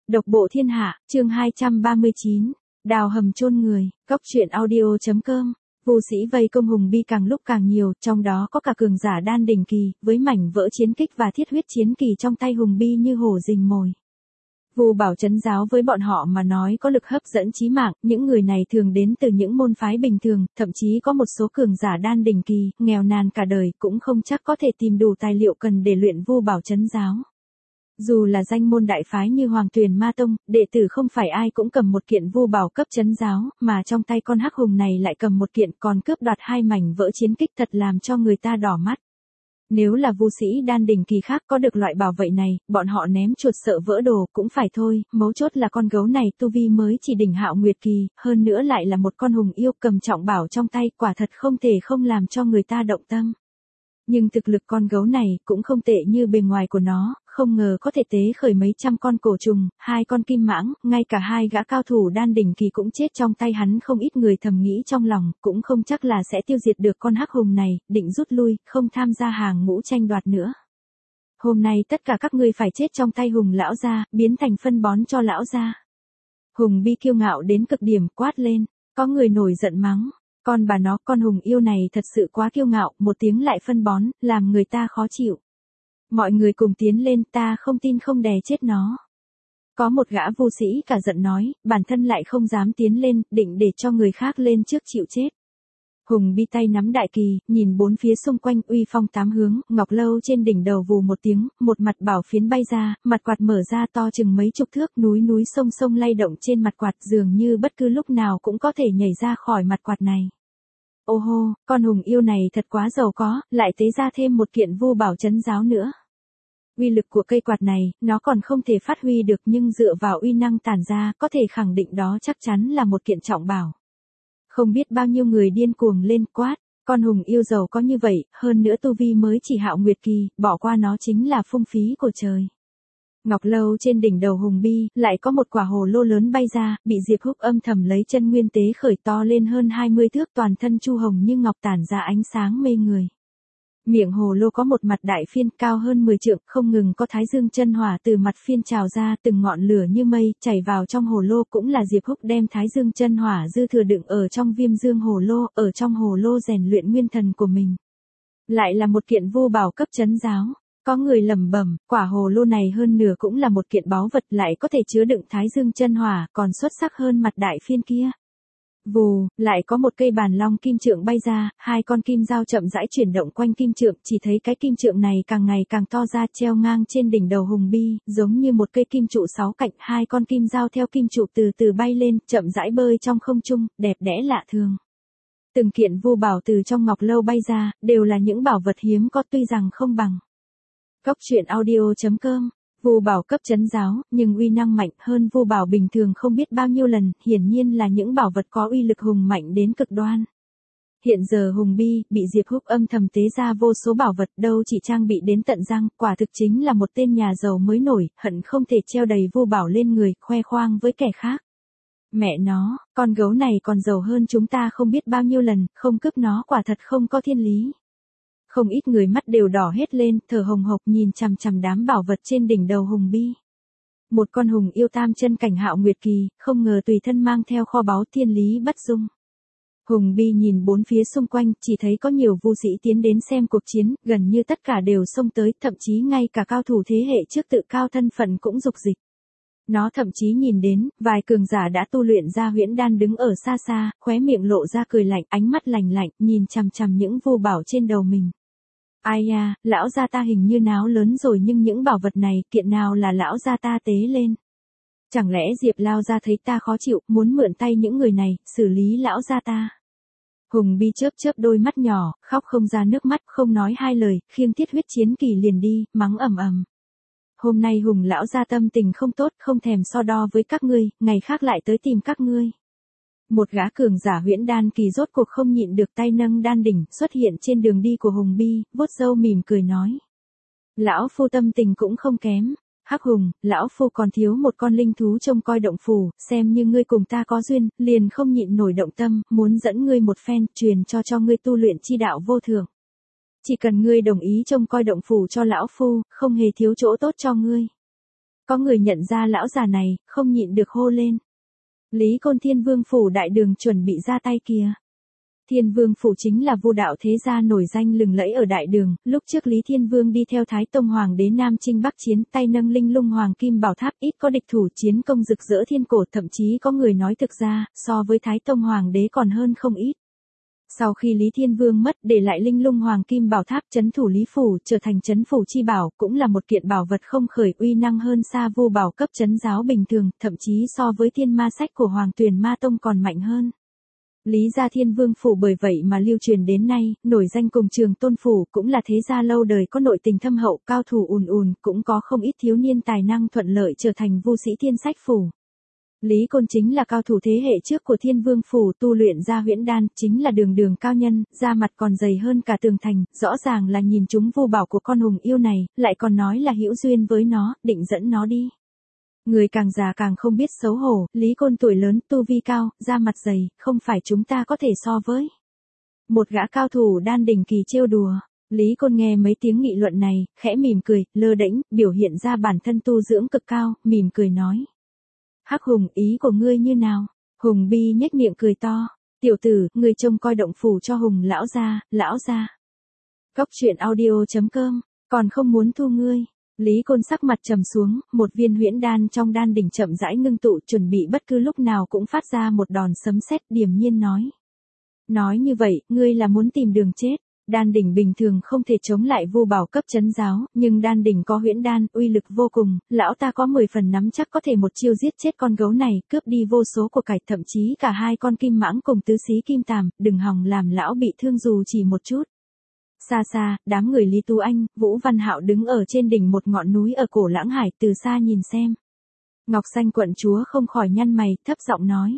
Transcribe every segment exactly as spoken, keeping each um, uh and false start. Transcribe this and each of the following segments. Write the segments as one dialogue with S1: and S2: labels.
S1: Độc bộ thiên hạ, chương hai trăm ba mươi chín, đào hầm chôn người, góc truyện audio.com. Vô sĩ vây công Hùng Bi càng lúc càng nhiều, trong đó có cả cường giả đan đỉnh kỳ, với mảnh vỡ chiến kích và thiết huyết chiến kỳ trong tay Hùng Bi như hổ rình mồi. Vu Bảo trấn giáo với bọn họ mà nói có lực hấp dẫn chí mạng, những người này thường đến từ những môn phái bình thường, thậm chí có một số cường giả đan đỉnh kỳ, nghèo nàn cả đời cũng không chắc có thể tìm đủ tài liệu cần để luyện Vu Bảo trấn giáo. Dù là danh môn đại phái như Hoàng Tuyền Ma Tông, đệ tử không phải ai cũng cầm một kiện Vu Bảo cấp trấn giáo, mà trong tay con hắc hùng này lại cầm một kiện còn cướp đoạt hai mảnh vỡ chiến kích thật làm cho người ta đỏ mắt. Nếu là vu sĩ đan đỉnh kỳ khác có được loại bảo vệ này, bọn họ ném chuột sợ vỡ đồ cũng phải thôi, mấu chốt là con gấu này tu vi mới chỉ đỉnh Hạo Nguyệt kỳ, hơn nữa lại là một con hùng yêu cầm trọng bảo trong tay, quả thật không thể không làm cho người ta động tâm. Nhưng thực lực con gấu này cũng không tệ như bề ngoài của nó, không ngờ có thể tế khởi mấy trăm con cổ trùng, hai con kim mãng, ngay cả hai gã cao thủ đan đỉnh kỳ cũng chết trong tay hắn. Không ít người thầm nghĩ trong lòng, cũng không chắc là sẽ tiêu diệt được con hắc hùng này, định rút lui, không tham gia hàng ngũ tranh đoạt nữa. Hôm nay tất cả các ngươi phải chết trong tay Hùng lão gia, biến thành phân bón cho lão gia. Hùng Bi kiêu ngạo đến cực điểm quát lên, có người nổi giận mắng. Con bà nó, con hùng yêu này thật sự quá kiêu ngạo, một tiếng lại phân bón, làm người ta khó chịu. Mọi người cùng tiến lên, ta không tin không đè chết nó. Có một gã vu sĩ cả giận nói, bản thân lại không dám tiến lên, định để cho người khác lên trước chịu chết. Hùng Bi tay nắm đại kỳ, nhìn bốn phía xung quanh uy phong tám hướng, ngọc lâu trên đỉnh đầu vù một tiếng, một mặt bảo phiến bay ra, mặt quạt mở ra to chừng mấy chục thước, núi núi sông sông lay động trên mặt quạt, dường như bất cứ lúc nào cũng có thể nhảy ra khỏi mặt quạt này. Ô hô, con hùng yêu này thật quá giàu có, lại tế ra thêm một kiện Vu Bảo trấn giáo nữa. Uy lực của cây quạt này, nó còn không thể phát huy được nhưng dựa vào uy năng tản ra, có thể khẳng định đó chắc chắn là một kiện trọng bảo. Không biết bao nhiêu người điên cuồng lên quát, con hùng yêu giàu có như vậy, hơn nữa tu vi mới chỉ Hạo Nguyệt kỳ, bỏ qua nó chính là phung phí của trời. Ngọc lâu trên đỉnh đầu Hùng Bi, lại có một quả hồ lô lớn bay ra, bị Diệp Húc âm thầm lấy chân nguyên tế khởi to lên hơn hai mươi thước, toàn thân chu hồng như ngọc tản ra ánh sáng mê người. Miệng hồ lô có một mặt đại phiên cao hơn mười trượng, không ngừng có thái dương chân hỏa từ mặt phiên trào ra, từng ngọn lửa như mây chảy vào trong hồ lô, cũng là Diệp Húc đem thái dương chân hỏa dư thừa đựng ở trong viêm dương hồ lô, ở trong hồ lô rèn luyện nguyên thần của mình. Lại là một kiện Vu Bảo cấp trấn giáo. Có người lẩm bẩm, quả hồ lô này hơn nửa cũng là một kiện báu vật, lại có thể chứa đựng thái dương chân hỏa, còn xuất sắc hơn mặt đại phiên kia. Vù, lại có một cây bàn long kim trượng bay ra, hai con kim dao chậm rãi chuyển động quanh kim trượng, chỉ thấy cái kim trượng này càng ngày càng to ra, treo ngang trên đỉnh đầu Hùng Bi, giống như một cây kim trụ sáu cạnh, hai con kim dao theo kim trụ từ từ bay lên, chậm rãi bơi trong không trung, đẹp đẽ lạ thường. Từng kiện Vu Bảo từ trong ngọc lâu bay ra, đều là những bảo vật hiếm có, tuy rằng không bằng góc truyện audio.com, Vu Bảo cấp trấn giáo, nhưng uy năng mạnh hơn Vu Bảo bình thường không biết bao nhiêu lần, hiển nhiên là những bảo vật có uy lực hùng mạnh đến cực đoan. Hiện giờ Hùng Bi, bị Diệp Húc âm thầm tế ra vô số bảo vật, đâu chỉ trang bị đến tận răng, quả thực chính là một tên nhà giàu mới nổi, hận không thể treo đầy Vu Bảo lên người, khoe khoang với kẻ khác. Mẹ nó, con gấu này còn giàu hơn chúng ta không biết bao nhiêu lần, không cướp nó quả thật không có thiên lý. Không ít người mắt đều đỏ hết lên, thở hồng hộc nhìn chằm chằm đám bảo vật trên đỉnh đầu Hùng Bi. Một con hùng yêu tam chân cảnh Hạo Nguyệt kỳ, không ngờ tùy thân mang theo kho báu thiên lý bất dung. Hùng Bi nhìn bốn phía xung quanh, chỉ thấy có nhiều vu sĩ tiến đến xem cuộc chiến, gần như tất cả đều xông tới, thậm chí ngay cả cao thủ thế hệ trước tự cao thân phận cũng dục dịch. Nó thậm chí nhìn đến, vài cường giả đã tu luyện ra huyễn đan đứng ở xa xa, khóe miệng lộ ra cười lạnh, ánh mắt lạnh lạnh, nhìn chằm chằm những Vu Bảo trên đầu mình. Ai da, lão gia ta hình như náo lớn rồi, nhưng những bảo vật này, kiện nào là lão gia ta tế lên? Chẳng lẽ Diệp Lao gia thấy ta khó chịu, muốn mượn tay những người này, xử lý lão gia ta? Hùng Bi chớp chớp đôi mắt nhỏ, khóc không ra nước mắt, không nói hai lời, khiêng thiết huyết chiến kỳ liền đi, mắng ầm ầm. Hôm nay Hùng lão gia tâm tình không tốt, không thèm so đo với các ngươi, ngày khác lại tới tìm các ngươi. Một gã cường giả huyễn đan kỳ rốt cuộc không nhịn được, tay nâng đan đỉnh, xuất hiện trên đường đi của Hùng Bi, vuốt râu mỉm cười nói. Lão phu tâm tình cũng không kém. Hắc Hùng, lão phu còn thiếu một con linh thú trông coi động phủ, xem như ngươi cùng ta có duyên, liền không nhịn nổi động tâm, muốn dẫn ngươi một phen, truyền cho cho ngươi tu luyện chi đạo vô thượng. Chỉ cần ngươi đồng ý trông coi động phủ cho lão phu, không hề thiếu chỗ tốt cho ngươi. Có người nhận ra lão già này, không nhịn được hô lên. Lý Côn Thiên Vương phủ đại đường chuẩn bị ra tay kìa. Thiên Vương phủ chính là Vu đạo thế gia nổi danh lừng lẫy ở đại đường, lúc trước Lý Thiên Vương đi theo Thái Tông Hoàng đế Nam Chinh Bắc chiến, tay nâng linh lung hoàng kim bảo tháp, ít có địch thủ, chiến công rực rỡ thiên cổ, thậm chí có người nói thực ra, so với Thái Tông Hoàng đế còn hơn không ít. Sau khi Lý Thiên Vương mất, để lại linh lung hoàng kim bảo tháp trấn thủ Lý phủ, trở thành trấn phủ chi bảo, cũng là một kiện bảo vật không khởi, uy năng hơn xa Vu bảo cấp trấn giáo bình thường, thậm chí so với Thiên Ma sách của Hoàng Tuyền Ma Tông còn mạnh hơn. Lý gia Thiên Vương phủ bởi vậy mà lưu truyền đến nay, nổi danh cùng Trường Tôn phủ, cũng là thế gia lâu đời có nội tình thâm hậu, cao thủ ùn ùn, cũng có không ít thiếu niên tài năng thuận lợi trở thành vu sĩ Thiên Sách phủ. Lý Côn chính là cao thủ thế hệ trước của Thiên Vương phủ, tu luyện ra huyễn đan, chính là đường đường cao nhân, da mặt còn dày hơn cả tường thành, rõ ràng là nhìn chúng vu bảo của con hùng yêu này, lại còn nói là hữu duyên với nó, định dẫn nó đi. Người càng già càng không biết xấu hổ, Lý Côn tuổi lớn, tu vi cao, da mặt dày, không phải chúng ta có thể so với. Một gã cao thủ đan đỉnh kỳ trêu đùa. Lý Côn nghe mấy tiếng nghị luận này, khẽ mỉm cười, lơ đễnh, biểu hiện ra bản thân tu dưỡng cực cao, mỉm cười nói. Hắc Hùng, ý của ngươi như nào? Hùng Bi nhếch miệng cười to. Tiểu tử, ngươi trông coi động phủ cho Hùng lão gia, lão gia. Cốc truyện audio chấm com, còn không muốn thu ngươi. Lý Côn sắc mặt trầm xuống, một viên huyễn đan trong đan đỉnh chậm rãi ngưng tụ, chuẩn bị bất cứ lúc nào cũng phát ra một đòn sấm sét, điềm nhiên nói. Nói như vậy, ngươi là muốn tìm đường chết. Đan đỉnh bình thường không thể chống lại vu bảo cấp trấn giáo, nhưng đan đỉnh có huyễn đan, uy lực vô cùng, lão ta có mười phần nắm chắc có thể một chiêu giết chết con gấu này, cướp đi vô số của cải, thậm chí cả hai con kim mãng cùng tứ xí kim tàm, đừng hòng làm lão bị thương dù chỉ một chút. Xa xa, đám người Lý Tú Anh, Vũ Văn Hạo đứng ở trên đỉnh một ngọn núi ở cổ Lãng Hải, từ xa nhìn xem. Ngọc Xanh quận chúa không khỏi nhăn mày, thấp giọng nói.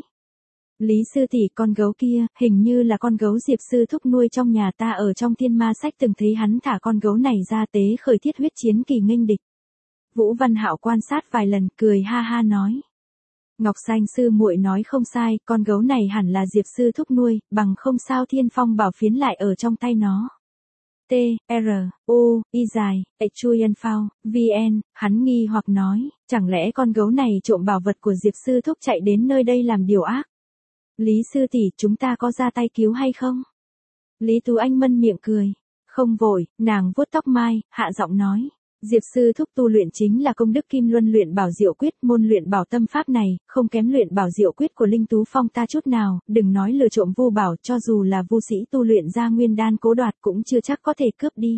S1: Lý sư tỷ, con gấu kia, hình như là con gấu Diệp sư thúc nuôi trong nhà ta, ở trong Thiên Ma sách từng thấy hắn thả con gấu này ra tế khởi thiết huyết chiến kỳ nghênh địch. Vũ Văn Hạo quan sát vài lần, cười ha ha nói. Ngọc Xanh sư muội nói không sai, con gấu này hẳn là Diệp sư thúc nuôi, bằng không sao Thiên Phong bảo phiến lại ở trong tay nó. T, R, U, Y dài, Chuyen Phao, V N, hắn nghi hoặc nói, chẳng lẽ con gấu này trộm bảo vật của Diệp sư thúc chạy đến nơi đây làm điều ác? Lý sư tỷ, chúng ta có ra tay cứu hay không? Lý Tú Anh mân miệng cười. Không vội, nàng vuốt tóc mai, hạ giọng nói. Diệp sư thúc tu luyện chính là công đức kim luân luyện bảo diệu quyết, môn luyện bảo tâm pháp này, không kém luyện bảo diệu quyết của Linh Tú Phong ta chút nào, đừng nói lừa trộm vu bảo, cho dù là vu sĩ tu luyện ra nguyên đan cố đoạt cũng chưa chắc có thể cướp đi.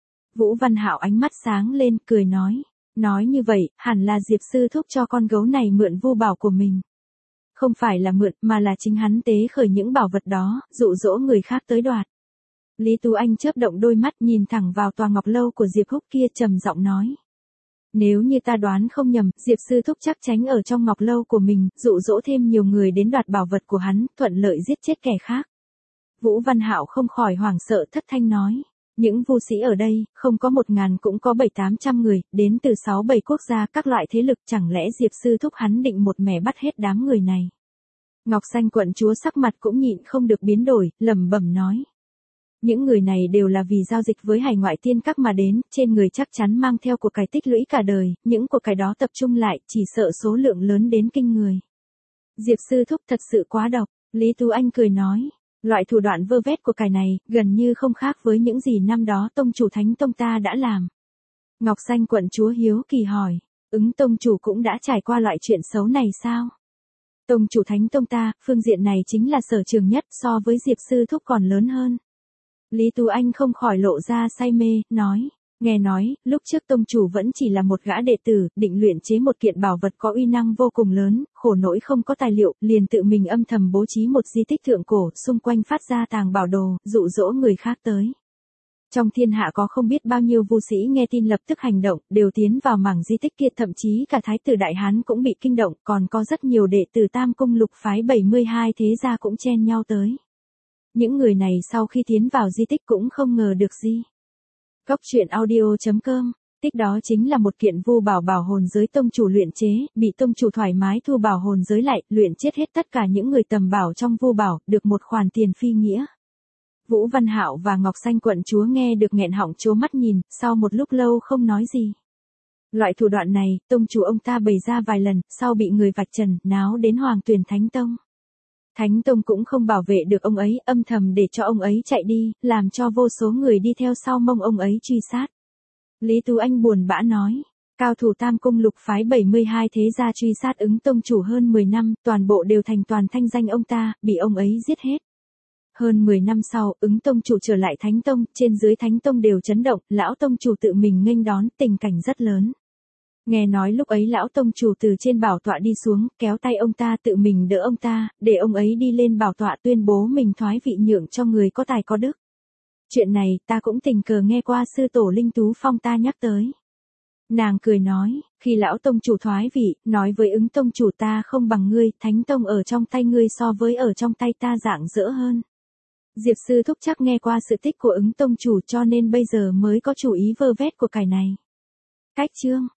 S1: Vũ Văn Hạo ánh mắt sáng lên, cười nói. Nói như vậy, hẳn là Diệp sư thúc cho con gấu này mượn vu bảo của mình. Không phải là mượn, mà là chính hắn tế khởi những bảo vật đó, dụ dỗ người khác tới đoạt. Lý Tú Anh chớp động đôi mắt nhìn thẳng vào tòa ngọc lâu của Diệp Húc kia, trầm giọng nói. Nếu như ta đoán không nhầm, Diệp sư thúc chắc tránh ở trong ngọc lâu của mình, dụ dỗ thêm nhiều người đến đoạt bảo vật của hắn, thuận lợi giết chết kẻ khác. Vũ Văn Hạo không khỏi hoảng sợ, thất thanh nói. Những vu sĩ ở đây, không có một ngàn cũng có bảy tám trăm người, đến từ sáu bảy quốc gia, các loại thế lực, chẳng lẽ Diệp sư thúc hắn định một mẻ bắt hết đám người này. Ngọc Xanh quận chúa sắc mặt cũng nhịn không được biến đổi, lẩm bẩm nói. Những người này đều là vì giao dịch với hải ngoại tiên các mà đến, trên người chắc chắn mang theo của cải tích lũy cả đời, những của cải đó tập trung lại, chỉ sợ số lượng lớn đến kinh người. Diệp sư thúc thật sự quá độc, Lý Tú Anh cười nói. Loại thủ đoạn vơ vét của cải này, gần như không khác với những gì năm đó tông chủ Thánh Tông ta đã làm. Ngọc Xanh quận chúa hiếu kỳ hỏi, ứng tông chủ cũng đã trải qua loại chuyện xấu này sao? Tông chủ Thánh Tông ta, phương diện này chính là sở trường nhất, so với Diệp sư thúc còn lớn hơn. Lý Tú Anh không khỏi lộ ra say mê, nói. Nghe nói, lúc trước tông chủ vẫn chỉ là một gã đệ tử, định luyện chế một kiện bảo vật có uy năng vô cùng lớn, khổ nỗi không có tài liệu, liền tự mình âm thầm bố trí một di tích thượng cổ, xung quanh phát ra tàng bảo đồ, dụ dỗ người khác tới. Trong thiên hạ có không biết bao nhiêu vu sĩ nghe tin lập tức hành động, đều tiến vào mảng di tích kia, thậm chí cả thái tử Đại Hán cũng bị kinh động, còn có rất nhiều đệ tử Tam Cung Lục phái bảy mươi hai thế gia cũng chen nhau tới. Những người này sau khi tiến vào di tích cũng không ngờ được gì. Cốc truyện audio chấm com, tích đó chính là một kiện vu bảo bảo hồn giới tông chủ luyện chế, bị tông chủ thoải mái thu bảo hồn giới lại, luyện chết hết tất cả những người tầm bảo trong vu bảo, được một khoản tiền phi nghĩa. Vũ Văn Hạo và Ngọc Xanh quận chúa nghe được nghẹn họng trố mắt nhìn, sau một lúc lâu không nói gì. Loại thủ đoạn này, tông chủ ông ta bày ra vài lần, sau bị người vạch trần, náo đến Hoàng Tuyền Thánh Tông. Thánh Tông cũng không bảo vệ được ông ấy, âm thầm để cho ông ấy chạy đi, làm cho vô số người đi theo sau mông ông ấy truy sát. Lý Tú Anh buồn bã nói, cao thủ Tam Cung Lục phái bảy mươi hai thế gia truy sát Ứng tông chủ hơn mười năm, toàn bộ đều thành toàn thanh danh ông ta, bị ông ấy giết hết. Hơn mười năm sau, Ứng tông chủ trở lại Thánh Tông, trên dưới Thánh Tông đều chấn động, lão tông chủ tự mình nghênh đón, tình cảnh rất lớn. Nghe nói lúc ấy lão tông chủ từ trên bảo tọa đi xuống, kéo tay ông ta tự mình đỡ ông ta, để ông ấy đi lên bảo tọa tuyên bố mình thoái vị nhượng cho người có tài có đức. Chuyện này, ta cũng tình cờ nghe qua sư tổ Linh Tú Phong ta nhắc tới. Nàng cười nói, khi lão tông chủ thoái vị, nói với Ứng tông chủ ta không bằng ngươi, Thánh Tông ở trong tay ngươi so với ở trong tay ta rạng rỡ hơn. Diệp sư thúc chắc nghe qua sự tích của Ứng tông chủ cho nên bây giờ mới có chủ ý vơ vét của cải này. Cách chương